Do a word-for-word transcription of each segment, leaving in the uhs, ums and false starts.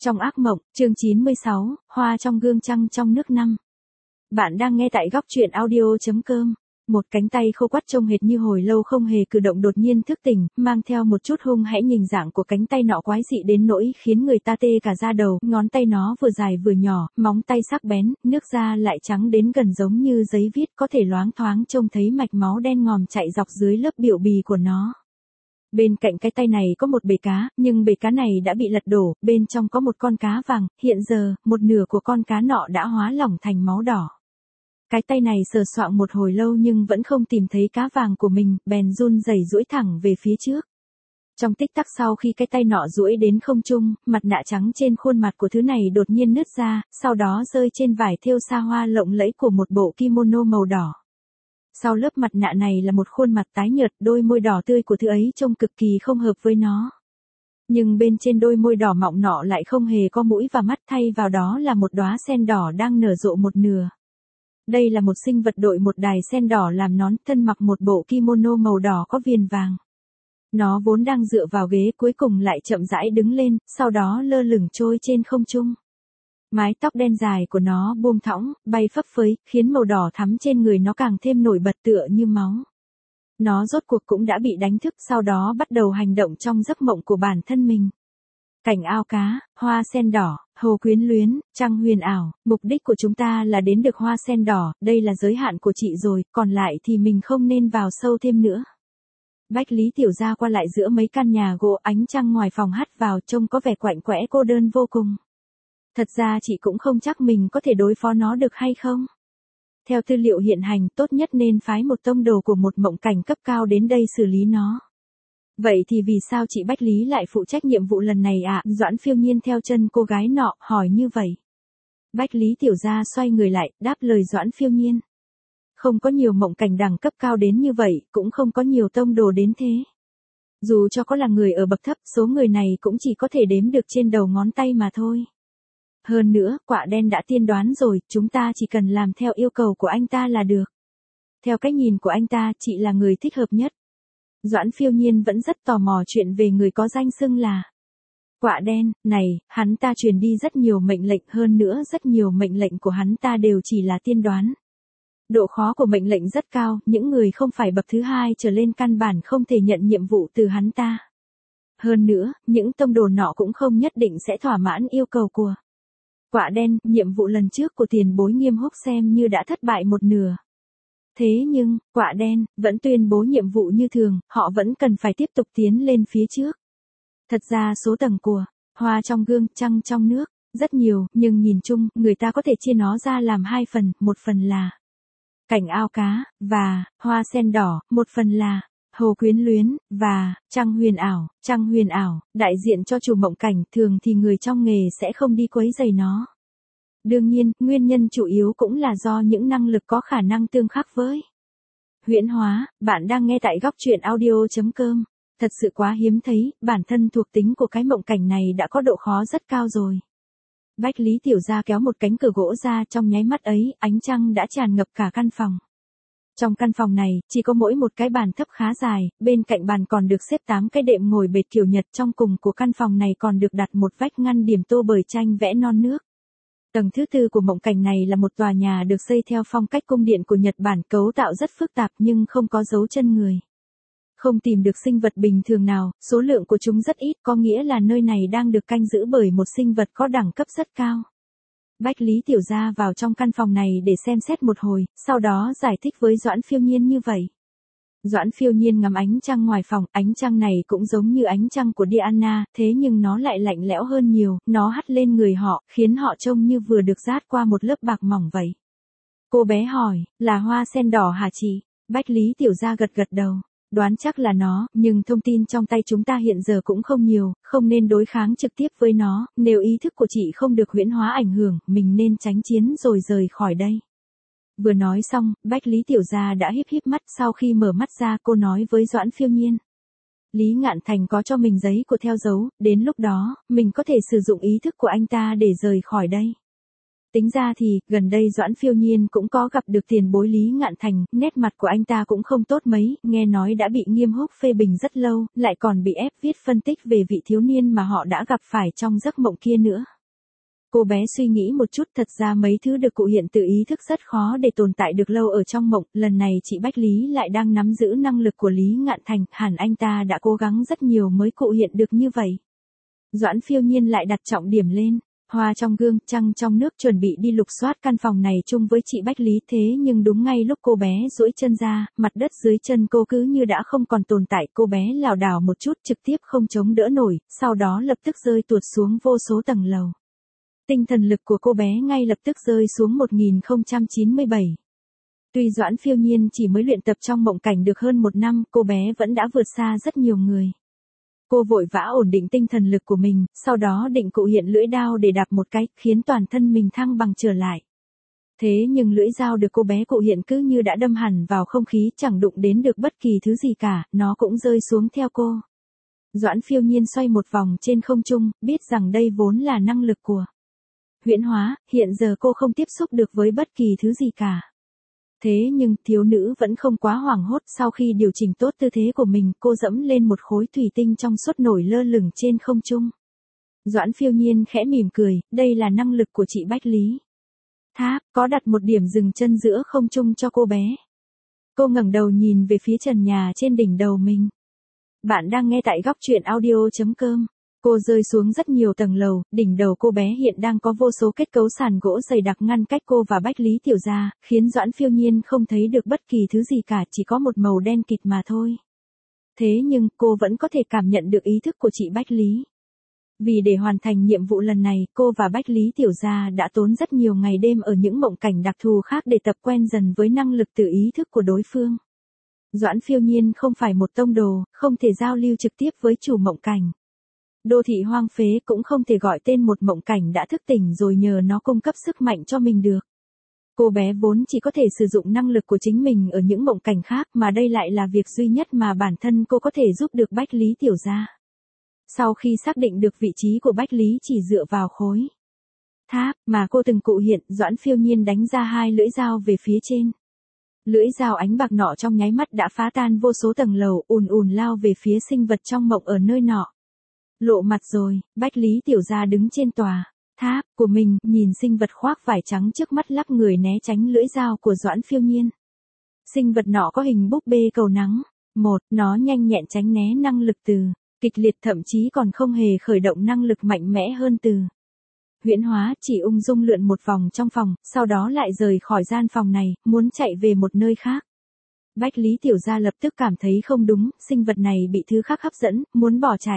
Trong ác mộng, chương chín mươi sáu, hoa trong gương trăng trong nước năm. Bạn đang nghe tại góc truyện audio.com. Một cánh tay khô quắt trông hệt như hồi lâu không hề cử động đột nhiên thức tỉnh, mang theo một chút hung hãy nhìn dạng của cánh tay nọ quái dị đến nỗi khiến người ta tê cả da đầu, ngón tay nó vừa dài vừa nhỏ, móng tay sắc bén, nước da lại trắng đến gần giống như giấy viết, có thể loáng thoáng trông thấy mạch máu đen ngòm chạy dọc dưới lớp biểu bì của nó. Bên cạnh cái tay này có một bể cá, nhưng bể cá này đã bị lật đổ, bên trong có một con cá vàng, hiện giờ, một nửa của con cá nọ đã hóa lỏng thành máu đỏ. Cái tay này sờ soạng một hồi lâu nhưng vẫn không tìm thấy cá vàng của mình, bèn run rẩy duỗi thẳng về phía trước. Trong tích tắc sau khi cái tay nọ duỗi đến không trung, mặt nạ trắng trên khuôn mặt của thứ này đột nhiên nứt ra, sau đó rơi trên vải thêu sa hoa lộng lẫy của một bộ kimono màu đỏ. Sau lớp mặt nạ này là một khuôn mặt tái nhợt, đôi môi đỏ tươi của thứ ấy trông cực kỳ không hợp với nó. Nhưng bên trên đôi môi đỏ mọng nọ lại không hề có mũi và mắt, thay vào đó là một đóa sen đỏ đang nở rộ một nửa. Đây là một sinh vật đội một đài sen đỏ làm nón, thân mặc một bộ kimono màu đỏ có viền vàng. Nó vốn đang dựa vào ghế cuối cùng lại chậm rãi đứng lên, sau đó lơ lửng trôi trên không trung. Mái tóc đen dài của nó buông thõng, bay phấp phới, khiến màu đỏ thắm trên người nó càng thêm nổi bật tựa như máu. Nó rốt cuộc cũng đã bị đánh thức, sau đó bắt đầu hành động trong giấc mộng của bản thân mình. Cảnh ao cá, hoa sen đỏ, hồ quyến luyến, trăng huyền ảo, mục đích của chúng ta là đến được hoa sen đỏ, đây là giới hạn của chị rồi, còn lại thì mình không nên vào sâu thêm nữa. Bách Lý Tiểu Gia qua lại giữa mấy căn nhà gỗ, ánh trăng ngoài phòng hắt vào trông có vẻ quạnh quẽ cô đơn vô cùng. Thật ra chị cũng không chắc mình có thể đối phó nó được hay không. Theo tư liệu hiện hành, tốt nhất nên phái một tông đồ của một mộng cảnh cấp cao đến đây xử lý nó. Vậy thì vì sao chị Bách Lý lại phụ trách nhiệm vụ lần này ạ? À? Doãn Phiêu Nhiên theo chân cô gái nọ, hỏi như vậy. Bách Lý Tiểu Gia xoay người lại, đáp lời Doãn Phiêu Nhiên. Không có nhiều mộng cảnh đẳng cấp cao đến như vậy, cũng không có nhiều tông đồ đến thế. Dù cho có là người ở bậc thấp, số người này cũng chỉ có thể đếm được trên đầu ngón tay mà thôi. Hơn nữa, Quạ Đen đã tiên đoán rồi, chúng ta chỉ cần làm theo yêu cầu của anh ta là được. Theo cách nhìn của anh ta, chị là người thích hợp nhất. Doãn Phiêu Nhiên vẫn rất tò mò chuyện về người có danh xưng là Quạ Đen, này, hắn ta truyền đi rất nhiều mệnh lệnh, hơn nữa rất nhiều mệnh lệnh của hắn ta đều chỉ là tiên đoán. Độ khó của mệnh lệnh rất cao, những người không phải bậc thứ hai trở lên căn bản không thể nhận nhiệm vụ từ hắn ta. Hơn nữa, những tông đồ nọ cũng không nhất định sẽ thỏa mãn yêu cầu của Quạ Đen. Nhiệm vụ lần trước của tiền bối Nghiêm Húc xem như đã thất bại một nửa. Thế nhưng, Quạ Đen vẫn tuyên bố nhiệm vụ như thường, họ vẫn cần phải tiếp tục tiến lên phía trước. Thật ra số tầng của hoa trong gương, trăng trong nước rất nhiều, nhưng nhìn chung, người ta có thể chia nó ra làm hai phần, một phần là cảnh ao cá, và hoa sen đỏ, một phần là hồ quyến luyến, và trăng huyền ảo. Trăng huyền ảo, đại diện cho chủ mộng cảnh, thường thì người trong nghề sẽ không đi quấy rầy nó. Đương nhiên, nguyên nhân chủ yếu cũng là do những năng lực có khả năng tương khắc với huyễn hóa. Bạn đang nghe tại góc truyện audio.com. Thật sự quá hiếm thấy, bản thân thuộc tính của cái mộng cảnh này đã có độ khó rất cao rồi. Bách Lý Tiểu Gia kéo một cánh cửa gỗ ra, trong nháy mắt ấy, ánh trăng đã tràn ngập cả căn phòng. Trong căn phòng này, chỉ có mỗi một cái bàn thấp khá dài, bên cạnh bàn còn được xếp tám cái đệm ngồi bệt kiểu Nhật, trong cùng của căn phòng này còn được đặt một vách ngăn điểm tô bởi tranh vẽ non nước. Tầng thứ tư của mộng cảnh này là một tòa nhà được xây theo phong cách cung điện của Nhật Bản, cấu tạo rất phức tạp nhưng không có dấu chân người. Không tìm được sinh vật bình thường nào, số lượng của chúng rất ít, có nghĩa là nơi này đang được canh giữ bởi một sinh vật có đẳng cấp rất cao. Bách Lý Tiểu Gia vào trong căn phòng này để xem xét một hồi, sau đó giải thích với Doãn Phiêu Nhiên như vậy. Doãn Phiêu Nhiên ngắm ánh trăng ngoài phòng, ánh trăng này cũng giống như ánh trăng của Diana, thế nhưng nó lại lạnh lẽo hơn nhiều, nó hắt lên người họ, khiến họ trông như vừa được dát qua một lớp bạc mỏng vậy. Cô bé hỏi, là hoa sen đỏ hả chị? Bách Lý Tiểu Gia gật gật đầu. Đoán chắc là nó, nhưng thông tin trong tay chúng ta hiện giờ cũng không nhiều, không nên đối kháng trực tiếp với nó, nếu ý thức của chị không được huyễn hóa ảnh hưởng, mình nên tránh chiến rồi rời khỏi đây. Vừa nói xong, Bách Lý Tiểu Gia đã híp híp mắt, sau khi mở mắt ra cô nói với Doãn Phiêu Nhiên. Lý Ngạn Thành có cho mình giấy của theo dấu, đến lúc đó, mình có thể sử dụng ý thức của anh ta để rời khỏi đây. Tính ra thì, gần đây Doãn Phiêu Nhiên cũng có gặp được tiền bối Lý Ngạn Thành, nét mặt của anh ta cũng không tốt mấy, nghe nói đã bị Nghiêm Húc phê bình rất lâu, lại còn bị ép viết phân tích về vị thiếu niên mà họ đã gặp phải trong giấc mộng kia nữa. Cô bé suy nghĩ một chút, thật ra mấy thứ được cụ hiện tự ý thức rất khó để tồn tại được lâu ở trong mộng, lần này chị Bách Lý lại đang nắm giữ năng lực của Lý Ngạn Thành, hẳn anh ta đã cố gắng rất nhiều mới cụ hiện được như vậy. Doãn Phiêu Nhiên lại đặt trọng điểm lên. Hoa trong gương, trăng trong nước, chuẩn bị đi lục soát căn phòng này chung với chị Bách Lý, thế nhưng đúng ngay lúc cô bé duỗi chân ra, mặt đất dưới chân cô cứ như đã không còn tồn tại, cô bé lảo đảo một chút trực tiếp không chống đỡ nổi, sau đó lập tức rơi tuột xuống vô số tầng lầu. Tinh thần lực của cô bé ngay lập tức rơi xuống một nghìn không trăm chín mươi bảy. Tuy Doãn Phiêu Nhiên chỉ mới luyện tập trong mộng cảnh được hơn một năm, cô bé vẫn đã vượt xa rất nhiều người. Cô vội vã ổn định tinh thần lực của mình, sau đó định cụ hiện lưỡi đao để đạp một cái, khiến toàn thân mình thăng bằng trở lại. Thế nhưng lưỡi dao được cô bé cụ hiện cứ như đã đâm hẳn vào không khí, chẳng đụng đến được bất kỳ thứ gì cả, nó cũng rơi xuống theo cô. Doãn Phiêu Nhiên xoay một vòng trên không trung, biết rằng đây vốn là năng lực của huyễn hóa, hiện giờ cô không tiếp xúc được với bất kỳ thứ gì cả. Thế nhưng, thiếu nữ vẫn không quá hoảng hốt, sau khi điều chỉnh tốt tư thế của mình, cô dẫm lên một khối thủy tinh trong suốt nổi lơ lửng trên không trung. Doãn Phiêu Nhiên khẽ mỉm cười, đây là năng lực của chị Bách Lý. Tháp, có đặt một điểm dừng chân giữa không trung cho cô bé. Cô ngẩng đầu nhìn về phía trần nhà trên đỉnh đầu mình. Bạn đang nghe tại góc truyện audio chấm com. Cô rơi xuống rất nhiều tầng lầu, đỉnh đầu cô bé hiện đang có vô số kết cấu sàn gỗ dày đặc ngăn cách cô và Bách Lý Tiểu Gia, khiến Doãn Phiêu Nhiên không thấy được bất kỳ thứ gì cả, chỉ có một màu đen kịt mà thôi. Thế nhưng, cô vẫn có thể cảm nhận được ý thức của chị Bách Lý. Vì để hoàn thành nhiệm vụ lần này, cô và Bách Lý Tiểu Gia đã tốn rất nhiều ngày đêm ở những mộng cảnh đặc thù khác để tập quen dần với năng lực tự ý thức của đối phương. Doãn Phiêu Nhiên không phải một tông đồ, không thể giao lưu trực tiếp với chủ mộng cảnh. Đô thị hoang phế cũng không thể gọi tên một mộng cảnh đã thức tỉnh rồi nhờ nó cung cấp sức mạnh cho mình được. Cô bé vốn chỉ có thể sử dụng năng lực của chính mình ở những mộng cảnh khác, mà đây lại là việc duy nhất mà bản thân cô có thể giúp được Bách Lý Tiểu Gia. Sau khi xác định được vị trí của Bách Lý chỉ dựa vào khối tháp mà cô từng cụ hiện, Doãn Phiêu Nhiên đánh ra hai lưỡi dao về phía trên. Lưỡi dao ánh bạc nọ trong nháy mắt đã phá tan vô số tầng lầu, ùn ùn lao về phía sinh vật trong mộng ở nơi nọ. Lộ mặt rồi, Bách Lý Tiểu Gia đứng trên tòa tháp của mình, nhìn sinh vật khoác vải trắng trước mắt lắc người né tránh lưỡi dao của Doãn Phiêu Nhiên. Sinh vật nọ có hình búp bê cầu nắng. Một, nó nhanh nhẹn tránh né năng lực từ kịch liệt, thậm chí còn không hề khởi động năng lực mạnh mẽ hơn từ huyễn hóa, chỉ ung dung lượn một vòng trong phòng, sau đó lại rời khỏi gian phòng này, muốn chạy về một nơi khác. Bách Lý Tiểu Gia lập tức cảm thấy không đúng, sinh vật này bị thứ khác hấp dẫn, muốn bỏ chạy.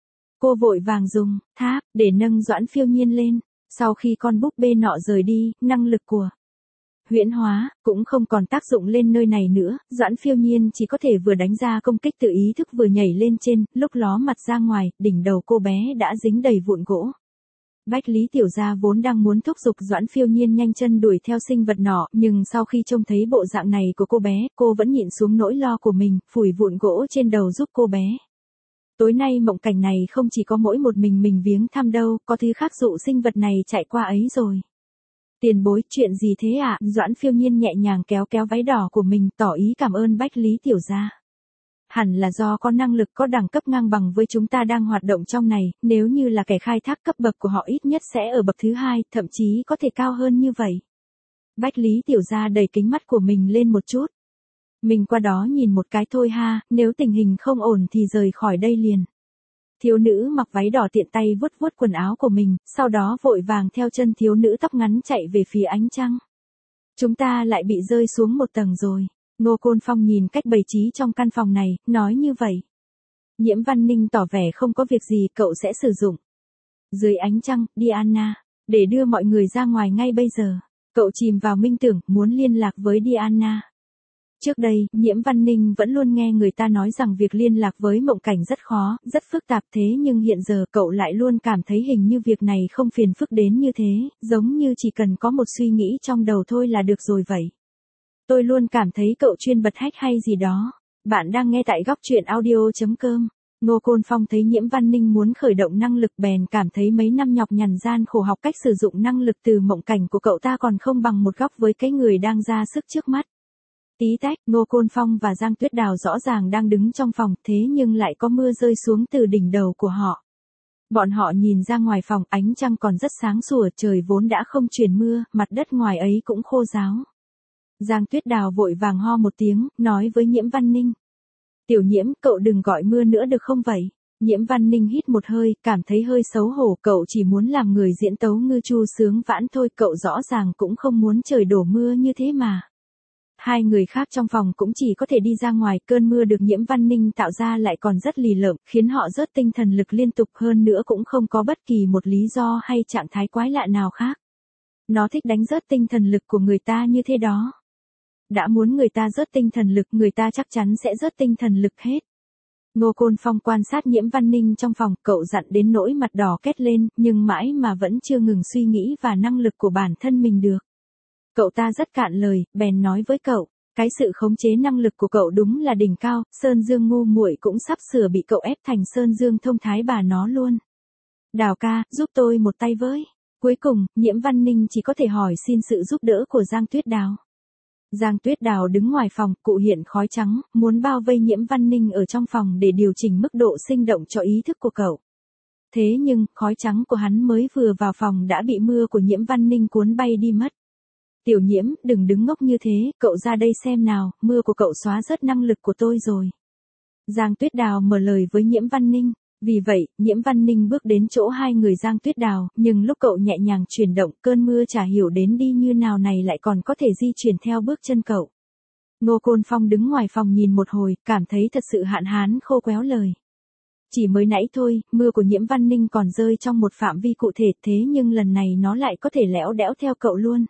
Cô vội vàng dùng tháp để nâng Doãn Phiêu Nhiên lên. Sau khi con búp bê nọ rời đi, năng lực của huyễn hóa cũng không còn tác dụng lên nơi này nữa, Doãn Phiêu Nhiên chỉ có thể vừa đánh ra công kích tự ý thức vừa nhảy lên trên, lúc ló mặt ra ngoài, đỉnh đầu cô bé đã dính đầy vụn gỗ. Bách Lý Tiểu Gia vốn đang muốn thúc giục Doãn Phiêu Nhiên nhanh chân đuổi theo sinh vật nọ, nhưng sau khi trông thấy bộ dạng này của cô bé, cô vẫn nhịn xuống nỗi lo của mình, phủi vụn gỗ trên đầu giúp cô bé. Tối nay mộng cảnh này không chỉ có mỗi một mình mình viếng thăm đâu, có thứ khác dụ sinh vật này chạy qua ấy rồi. Tiền bối, chuyện gì thế ạ? À? Doãn Phiêu Nhiên nhẹ nhàng kéo kéo váy đỏ của mình, tỏ ý cảm ơn Bách Lý Tiểu Gia. Hẳn là do có năng lực có đẳng cấp ngang bằng với chúng ta đang hoạt động trong này, nếu như là kẻ khai thác cấp bậc của họ ít nhất sẽ ở bậc thứ hai, thậm chí có thể cao hơn như vậy. Bách Lý Tiểu Gia đẩy kính mắt của mình lên một chút. Mình qua đó nhìn một cái thôi ha, nếu tình hình không ổn thì rời khỏi đây liền. Thiếu nữ mặc váy đỏ tiện tay vuốt vuốt quần áo của mình, sau đó vội vàng theo chân thiếu nữ tóc ngắn chạy về phía ánh trăng. Chúng ta lại bị rơi xuống một tầng rồi. Ngô Côn Phong nhìn cách bày trí trong căn phòng này, nói như vậy. Nhiễm Văn Ninh tỏ vẻ không có việc gì, cậu sẽ sử dụng dưới ánh trăng, Diana, để đưa mọi người ra ngoài ngay bây giờ. Cậu chìm vào minh tưởng, muốn liên lạc với Diana. Trước đây, Nhiễm Văn Ninh vẫn luôn nghe người ta nói rằng việc liên lạc với mộng cảnh rất khó, rất phức tạp, thế nhưng hiện giờ cậu lại luôn cảm thấy hình như việc này không phiền phức đến như thế, giống như chỉ cần có một suy nghĩ trong đầu thôi là được rồi vậy. Tôi luôn cảm thấy cậu chuyên bật hack hay gì đó. Bạn đang nghe tại góc truyện audio chấm com. Ngô Côn Phong thấy Nhiễm Văn Ninh muốn khởi động năng lực bèn cảm thấy mấy năm nhọc nhằn gian khổ học cách sử dụng năng lực từ mộng cảnh của cậu ta còn không bằng một góc với cái người đang ra sức trước mắt. Tí tách, Ngô Côn Phong và Giang Tuyết Đào rõ ràng đang đứng trong phòng, thế nhưng lại có mưa rơi xuống từ đỉnh đầu của họ. Bọn họ nhìn ra ngoài phòng, ánh trăng còn rất sáng sủa, trời vốn đã không truyền mưa, mặt đất ngoài ấy cũng khô ráo. Giang Tuyết Đào vội vàng ho một tiếng, nói với Nhiễm Văn Ninh. Tiểu Nhiễm, cậu đừng gọi mưa nữa được không vậy? Nhiễm Văn Ninh hít một hơi, cảm thấy hơi xấu hổ, cậu chỉ muốn làm người diễn tấu ngư chu sướng vãn thôi, cậu rõ ràng cũng không muốn trời đổ mưa như thế mà. Hai người khác trong phòng cũng chỉ có thể đi ra ngoài, cơn mưa được Nhiễm Văn Ninh tạo ra lại còn rất lì lợm, khiến họ rớt tinh thần lực liên tục, hơn nữa cũng không có bất kỳ một lý do hay trạng thái quái lạ nào khác. Nó thích đánh rớt tinh thần lực của người ta như thế đó. Đã muốn người ta rớt tinh thần lực, người ta chắc chắn sẽ rớt tinh thần lực hết. Ngô Côn Phong quan sát Nhiễm Văn Ninh trong phòng, cậu giận đến nỗi mặt đỏ két lên, nhưng mãi mà vẫn chưa ngừng suy nghĩ và năng lực của bản thân mình được. Cậu ta rất cạn lời, bèn nói với cậu, cái sự khống chế năng lực của cậu đúng là đỉnh cao, Sơn Dương ngu muội cũng sắp sửa bị cậu ép thành Sơn Dương thông thái bà nó luôn. Đào ca, giúp tôi một tay với. Cuối cùng, Nhiễm Văn Ninh chỉ có thể hỏi xin sự giúp đỡ của Giang Tuyết Đào. Giang Tuyết Đào đứng ngoài phòng, cụ hiện khói trắng, muốn bao vây Nhiễm Văn Ninh ở trong phòng để điều chỉnh mức độ sinh động cho ý thức của cậu. Thế nhưng, khói trắng của hắn mới vừa vào phòng đã bị mưa của Nhiễm Văn Ninh cuốn bay đi mất. Tiểu Nhiễm, đừng đứng ngốc như thế, cậu ra đây xem nào, mưa của cậu xóa rớt năng lực của tôi rồi. Giang Tuyết Đào mở lời với Nhiễm Văn Ninh. Vì vậy, Nhiễm Văn Ninh bước đến chỗ hai người Giang Tuyết Đào, nhưng lúc cậu nhẹ nhàng chuyển động, cơn mưa chả hiểu đến đi như nào này lại còn có thể di chuyển theo bước chân cậu. Ngô Côn Phong đứng ngoài phòng nhìn một hồi, cảm thấy thật sự hạn hán khô quéo lời. Chỉ mới nãy thôi, mưa của Nhiễm Văn Ninh còn rơi trong một phạm vi cụ thể, thế nhưng lần này nó lại có thể lẽo đẽo theo cậu luôn.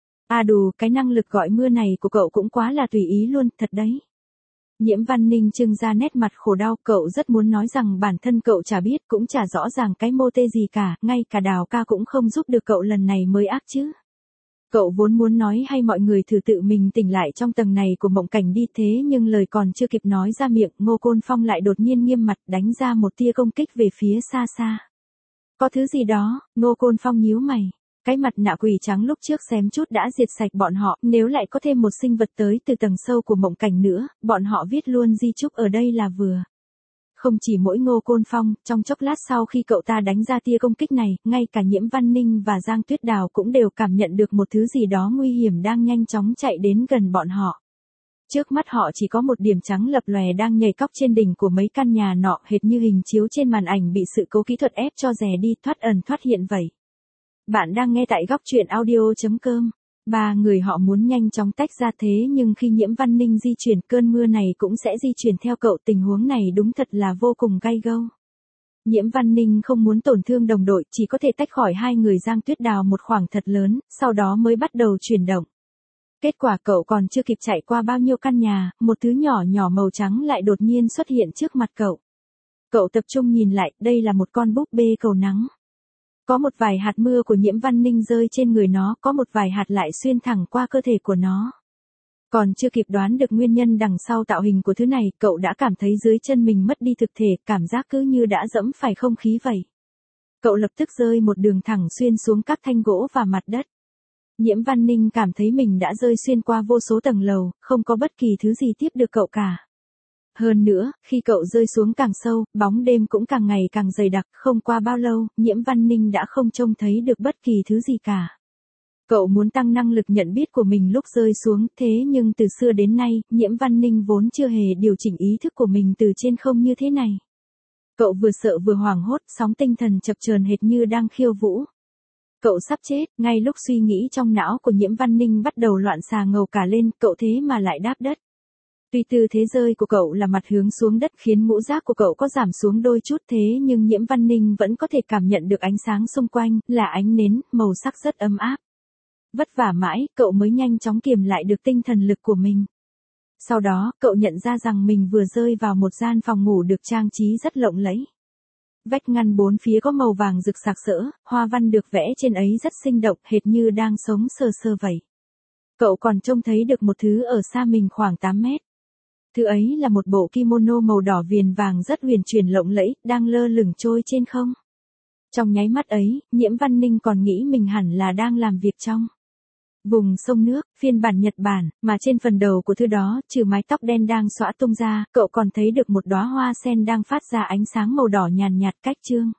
À đủ, cái năng lực gọi mưa này của cậu cũng quá là tùy ý luôn, thật đấy. Nhiễm Văn Ninh trưng ra nét mặt khổ đau, cậu rất muốn nói rằng bản thân cậu chả biết, cũng chả rõ ràng cái mô tê gì cả, ngay cả Đào ca cũng không giúp được cậu lần này mới ác chứ. Cậu vốn muốn nói hay mọi người thử tự mình tỉnh lại trong tầng này của mộng cảnh đi, thế nhưng lời còn chưa kịp nói ra miệng, Ngô Côn Phong lại đột nhiên nghiêm mặt đánh ra một tia công kích về phía xa xa. Có thứ gì đó, Ngô Côn Phong nhíu mày. Cái mặt nạ quỷ trắng lúc trước xém chút đã diệt sạch bọn họ, nếu lại có thêm một sinh vật tới từ tầng sâu của mộng cảnh nữa, bọn họ viết luôn di chúc ở đây là vừa. Không chỉ mỗi Ngô Côn Phong, trong chốc lát sau khi cậu ta đánh ra tia công kích này, ngay cả Nhiễm Văn Ninh và Giang Tuyết Đào cũng đều cảm nhận được một thứ gì đó nguy hiểm đang nhanh chóng chạy đến gần bọn họ. Trước mắt họ chỉ có một điểm trắng lập lòe đang nhảy cóc trên đỉnh của mấy căn nhà nọ, hệt như hình chiếu trên màn ảnh bị sự cố kỹ thuật ép cho rè đi, thoát ẩn thoát hiện vậy. Bạn đang nghe tại góc truyện audio chấm com. Ba người họ muốn nhanh chóng tách ra, thế nhưng khi Nhiễm Văn Ninh di chuyển, cơn mưa này cũng sẽ di chuyển theo cậu, tình huống này đúng thật là vô cùng gay go. Nhiễm Văn Ninh không muốn tổn thương đồng đội, chỉ có thể tách khỏi hai người Giang Tuyết Đào một khoảng thật lớn, sau đó mới bắt đầu chuyển động. Kết quả cậu còn chưa kịp chạy qua bao nhiêu căn nhà, một thứ nhỏ nhỏ màu trắng lại đột nhiên xuất hiện trước mặt cậu. Cậu tập trung nhìn lại, đây là một con búp bê cầu nắng. Có một vài hạt mưa của Nhiễm Văn Ninh rơi trên người nó, có một vài hạt lại xuyên thẳng qua cơ thể của nó. Còn chưa kịp đoán được nguyên nhân đằng sau tạo hình của thứ này, cậu đã cảm thấy dưới chân mình mất đi thực thể, cảm giác cứ như đã dẫm phải không khí vậy. Cậu lập tức rơi một đường thẳng xuyên xuống các thanh gỗ và mặt đất. Nhiễm Văn Ninh cảm thấy mình đã rơi xuyên qua vô số tầng lầu, không có bất kỳ thứ gì tiếp được cậu cả. Hơn nữa, khi cậu rơi xuống càng sâu, bóng đêm cũng càng ngày càng dày đặc, không qua bao lâu, Nhiễm Văn Ninh đã không trông thấy được bất kỳ thứ gì cả. Cậu muốn tăng năng lực nhận biết của mình lúc rơi xuống, thế nhưng từ xưa đến nay, Nhiễm Văn Ninh vốn chưa hề điều chỉnh ý thức của mình từ trên không như thế này. Cậu vừa sợ vừa hoảng hốt, sóng tinh thần chập chờn hệt như đang khiêu vũ. Cậu sắp chết, ngay lúc suy nghĩ trong não của Nhiễm Văn Ninh bắt đầu loạn xà ngầu cả lên, cậu thế mà lại đáp đất. Tuy tư thế rơi của cậu là mặt hướng xuống đất khiến ngũ giác của cậu có giảm xuống đôi chút, thế nhưng Nhiễm Văn Ninh vẫn có thể cảm nhận được ánh sáng xung quanh, là ánh nến, màu sắc rất ấm áp. Vất vả mãi, cậu mới nhanh chóng kiềm lại được tinh thần lực của mình. Sau đó, cậu nhận ra rằng mình vừa rơi vào một gian phòng ngủ được trang trí rất lộng lẫy. Vách ngăn bốn phía có màu vàng rực sặc sỡ, hoa văn được vẽ trên ấy rất sinh động, hệt như đang sống sờ sờ vậy. Cậu còn trông thấy được một thứ ở xa mình khoảng tám mét. Thứ ấy là một bộ kimono màu đỏ viền vàng rất huyền chuyển lộng lẫy, đang lơ lửng trôi trên không. Trong nháy mắt ấy, Nhiễm Văn Ninh còn nghĩ mình hẳn là đang làm việc trong vùng sông nước, phiên bản Nhật Bản, mà trên phần đầu của thư đó, trừ mái tóc đen đang xõa tung ra, cậu còn thấy được một đóa hoa sen đang phát ra ánh sáng màu đỏ nhàn nhạt cách chương.